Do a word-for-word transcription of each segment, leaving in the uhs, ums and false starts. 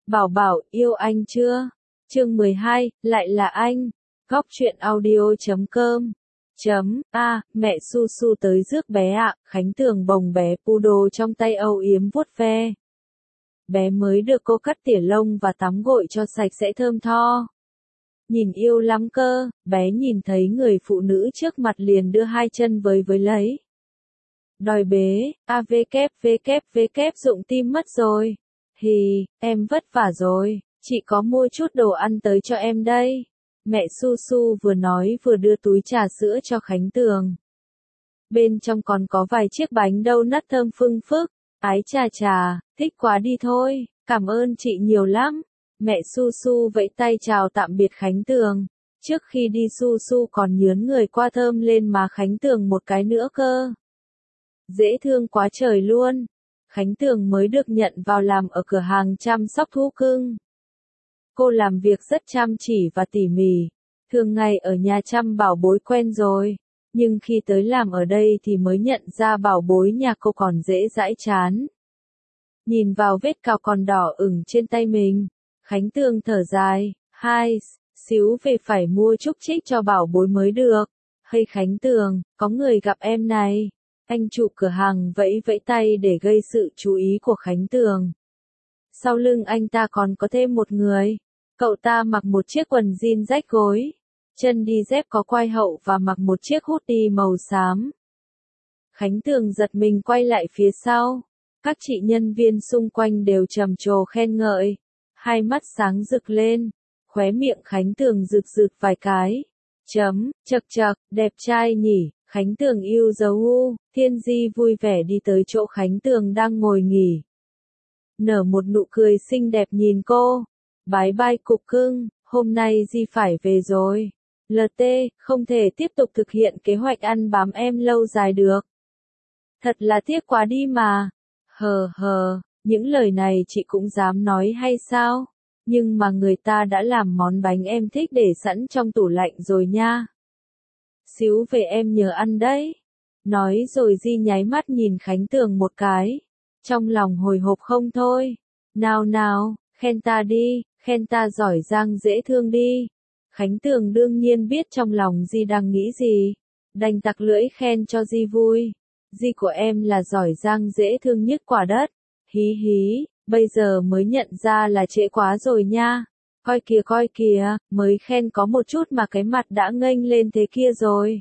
Bảo Bảo, yêu anh chưa? Chương mười hai, lại là anh. Góc truyện audio chấm com. Chấm, a, mẹ Su Su tới rước bé ạ, Khánh Tường bồng bé poodle trong tay âu yếm vuốt ve. Bé mới được cô cắt tỉa lông và tắm gội cho sạch sẽ thơm tho. Nhìn yêu lắm cơ, bé nhìn thấy người phụ nữ trước mặt liền đưa hai chân với với lấy. Đòi bế, a vê kép vê kép vê kép rụng tim mất rồi. Hì, em vất vả rồi, chị có mua chút đồ ăn tới cho em đây. Mẹ Su Su vừa nói vừa đưa túi trà sữa cho Khánh Tường. Bên trong còn có vài chiếc bánh donut thơm phưng phức. Ái chà chà, thích quá đi thôi, cảm ơn chị nhiều lắm. Mẹ Su Su vẫy tay chào tạm biệt Khánh Tường. Trước khi đi Su Su còn nhướn người qua thơm lên má Khánh Tường một cái nữa cơ. Dễ thương quá trời luôn. Khánh Tường mới được nhận vào làm ở cửa hàng chăm sóc thú cưng. Cô làm việc rất chăm chỉ và tỉ mỉ, thường ngày ở nhà chăm bảo bối quen rồi, nhưng khi tới làm ở đây thì mới nhận ra bảo bối nhà cô còn dễ dãi chán. Nhìn vào vết cào còn đỏ ửng trên tay mình, Khánh Tường thở dài, hai, xíu về phải mua chúc trích cho bảo bối mới được. Hay Khánh Tường, có người gặp em này. Anh chủ cửa hàng vẫy vẫy tay để gây sự chú ý của Khánh Tường. Sau lưng anh ta còn có thêm một người. Cậu ta mặc một chiếc quần jean rách gối, chân đi dép có quai hậu và mặc một chiếc hoodie màu xám. Khánh Tường giật mình quay lại phía sau. Các chị nhân viên xung quanh đều trầm trồ khen ngợi. Hai mắt sáng rực lên. Khóe miệng Khánh Tường rực rực vài cái. Chấm, chật chật, đẹp trai nhỉ. Khánh Tường yêu dấu u, Thiên Di vui vẻ đi tới chỗ Khánh Tường đang ngồi nghỉ. Nở một nụ cười xinh đẹp nhìn cô. Bái bai cục cưng, hôm nay Di phải về rồi. lờ tê, không thể tiếp tục thực hiện kế hoạch ăn bám em lâu dài được. Thật là tiếc quá đi mà. Hờ hờ, những lời này chị cũng dám nói hay sao? Nhưng mà người ta đã làm món bánh em thích để sẵn trong tủ lạnh rồi nha. Xíu về em nhớ ăn đấy. Nói rồi Di nháy mắt nhìn Khánh Tường một cái. Trong lòng hồi hộp không thôi. Nào nào, khen ta đi, khen ta giỏi giang dễ thương đi. Khánh Tường đương nhiên biết trong lòng Di đang nghĩ gì. Đành tặc lưỡi khen cho Di vui. Di của em là giỏi giang dễ thương nhất quả đất. Hí hí, bây giờ mới nhận ra là trễ quá rồi nha. Coi kìa coi kìa, mới khen có một chút mà cái mặt đã nghênh lên thế kia rồi.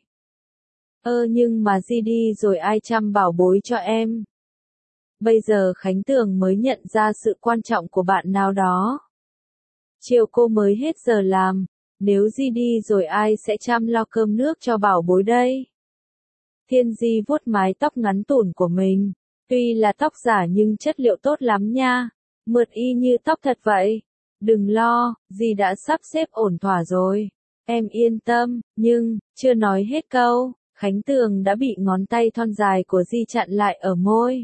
Ơ nhưng mà Di đi rồi ai chăm bảo bối cho em? Bây giờ Khánh Tường mới nhận ra sự quan trọng của bạn nào đó. Chiều cô mới hết giờ làm, nếu Di đi rồi ai sẽ chăm lo cơm nước cho bảo bối đây? Thiên Di vuốt mái tóc ngắn tủn của mình, tuy là tóc giả nhưng chất liệu tốt lắm nha, mượt y như tóc thật vậy. Đừng lo, Di đã sắp xếp ổn thỏa rồi, em yên tâm, nhưng, chưa nói hết câu, Khánh Tường đã bị ngón tay thon dài của Di chặn lại ở môi.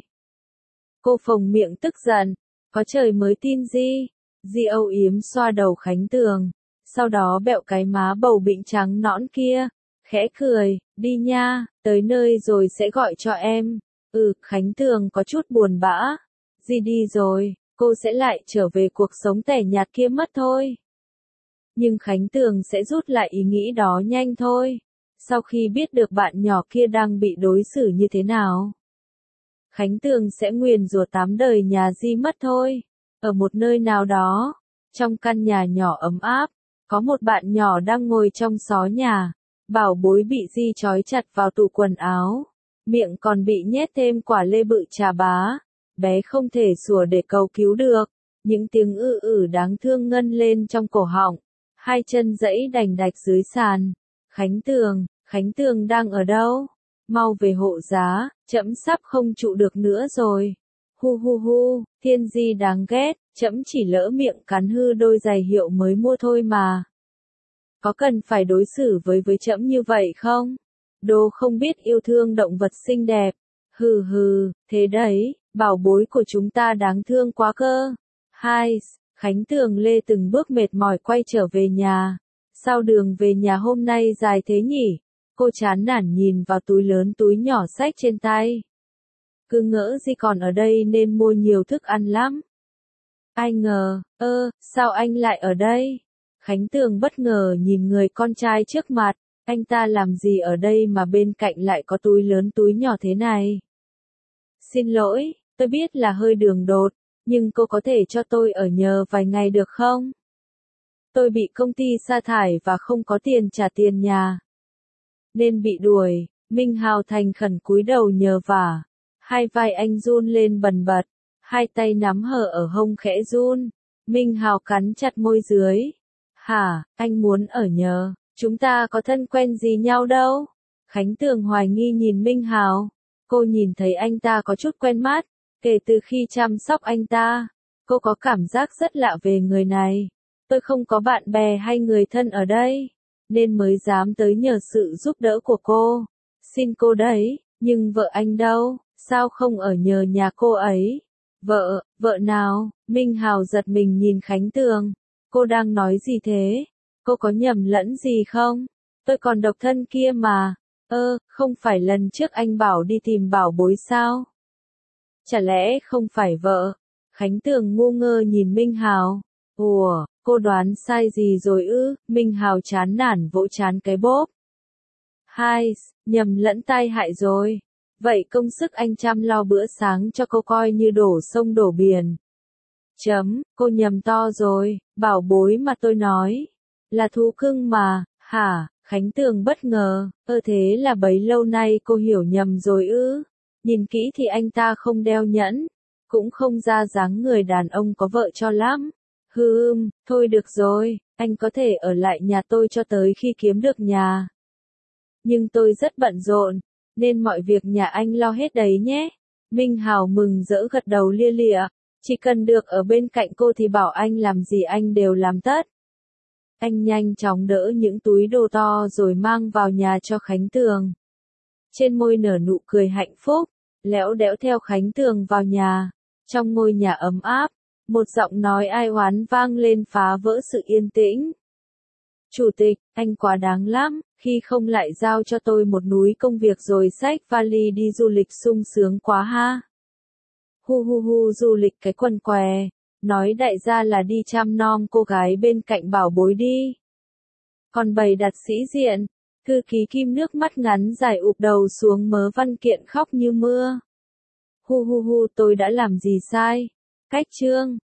Cô phồng miệng tức giận, có trời mới tin Di. Di âu yếm xoa đầu Khánh Tường, sau đó bẹo cái má bầu bĩnh trắng nõn kia, khẽ cười, đi nha, tới nơi rồi sẽ gọi cho em. Ừ, Khánh Tường có chút buồn bã. Di đi rồi, cô sẽ lại trở về cuộc sống tẻ nhạt kia mất thôi. Nhưng Khánh Tường sẽ rút lại ý nghĩ đó nhanh thôi. Sau khi biết được bạn nhỏ kia đang bị đối xử như thế nào, Khánh Tường sẽ nguyền rủa tám đời nhà Di mất thôi. Ở một nơi nào đó, trong căn nhà nhỏ ấm áp, có một bạn nhỏ đang ngồi trong xó nhà. Bảo bối bị Di trói chặt vào tủ quần áo. Miệng còn bị nhét thêm quả lê bự trà bá. Bé không thể sủa để cầu cứu được. Những tiếng ư ử đáng thương ngân lên trong cổ họng. Hai chân giãy đành đạch dưới sàn. Khánh Tường, Khánh Tường đang ở đâu? Mau về hộ giá, trẫm sắp không trụ được nữa rồi. Hu hu hu, Thiên Di đáng ghét, trẫm chỉ lỡ miệng cắn hư đôi giày hiệu mới mua thôi mà. Có cần phải đối xử với với trẫm như vậy không? Đồ không biết yêu thương động vật xinh đẹp. Hừ hừ, thế đấy, bảo bối của chúng ta đáng thương quá cơ. Hai, Khánh Tường lê từng bước mệt mỏi quay trở về nhà. Sao đường về nhà hôm nay dài thế nhỉ? Cô chán nản nhìn vào túi lớn túi nhỏ xách trên tay. Cứ ngỡ Di còn ở đây nên mua nhiều thức ăn lắm. Ai ngờ, ơ, sao anh lại ở đây? Khánh Tường bất ngờ nhìn người con trai trước mặt, anh ta làm gì ở đây mà bên cạnh lại có túi lớn túi nhỏ thế này? Xin lỗi, tôi biết là hơi đường đột, nhưng cô có thể cho tôi ở nhờ vài ngày được không? Tôi bị công ty sa thải và không có tiền trả tiền nhà. Nên bị đuổi, Minh Hào thành khẩn cúi đầu nhờ vả. Hai vai anh run lên bần bật, hai tay nắm hở ở hông khẽ run. Minh Hào cắn chặt môi dưới. Hả, anh muốn ở nhờ, chúng ta có thân quen gì nhau đâu? Khánh Tường hoài nghi nhìn Minh Hào. Cô nhìn thấy anh ta có chút quen mắt, kể từ khi chăm sóc anh ta. Cô có cảm giác rất lạ về người này. Tôi không có bạn bè hay người thân ở đây, nên mới dám tới nhờ sự giúp đỡ của cô. Xin cô đấy, nhưng vợ anh đâu, sao không ở nhờ nhà cô ấy? Vợ, vợ nào? Minh Hào giật mình nhìn Khánh Tường. Cô đang nói gì thế? Cô có nhầm lẫn gì không? Tôi còn độc thân kia mà. Ơ, không phải lần trước anh bảo đi tìm bảo bối sao? Chả lẽ không phải vợ? Khánh Tường ngu ngơ nhìn Minh Hào. Ủa, cô đoán sai gì rồi ư? Minh Hào chán nản vỗ chán cái bốp. Hai, nhầm lẫn tai hại rồi. Vậy công sức anh chăm lo bữa sáng cho cô coi như đổ sông đổ biển. Chấm, cô nhầm to rồi, bảo bối mà tôi nói. Là thú cưng mà, hả? Khánh Tường bất ngờ, ơ thế là bấy lâu nay cô hiểu nhầm rồi ư? Nhìn kỹ thì anh ta không đeo nhẫn, cũng không ra dáng người đàn ông có vợ cho lắm. Hừm, thôi được rồi, anh có thể ở lại nhà tôi cho tới khi kiếm được nhà. Nhưng tôi rất bận rộn, nên mọi việc nhà anh lo hết đấy nhé. Minh Hào mừng rỡ gật đầu lia lịa, chỉ cần được ở bên cạnh cô thì bảo anh làm gì anh đều làm tất. Anh nhanh chóng đỡ những túi đồ to rồi mang vào nhà cho Khánh Tường. Trên môi nở nụ cười hạnh phúc, lẽo đẽo theo Khánh Tường vào nhà. Trong ngôi nhà ấm áp, một giọng nói ai oán vang lên phá vỡ sự yên tĩnh. Chủ tịch, anh quá đáng lắm, khi không lại giao cho tôi một núi công việc rồi xách vali đi du lịch sung sướng quá ha. Hu hu hu du lịch cái quần què, nói đại gia là đi chăm nom cô gái bên cạnh bảo bối đi. Còn bày đặt sĩ diện, thư ký Kim nước mắt ngắn dài ụp đầu xuống mớ văn kiện khóc như mưa. Hu hu hu tôi đã làm gì sai? Cách chương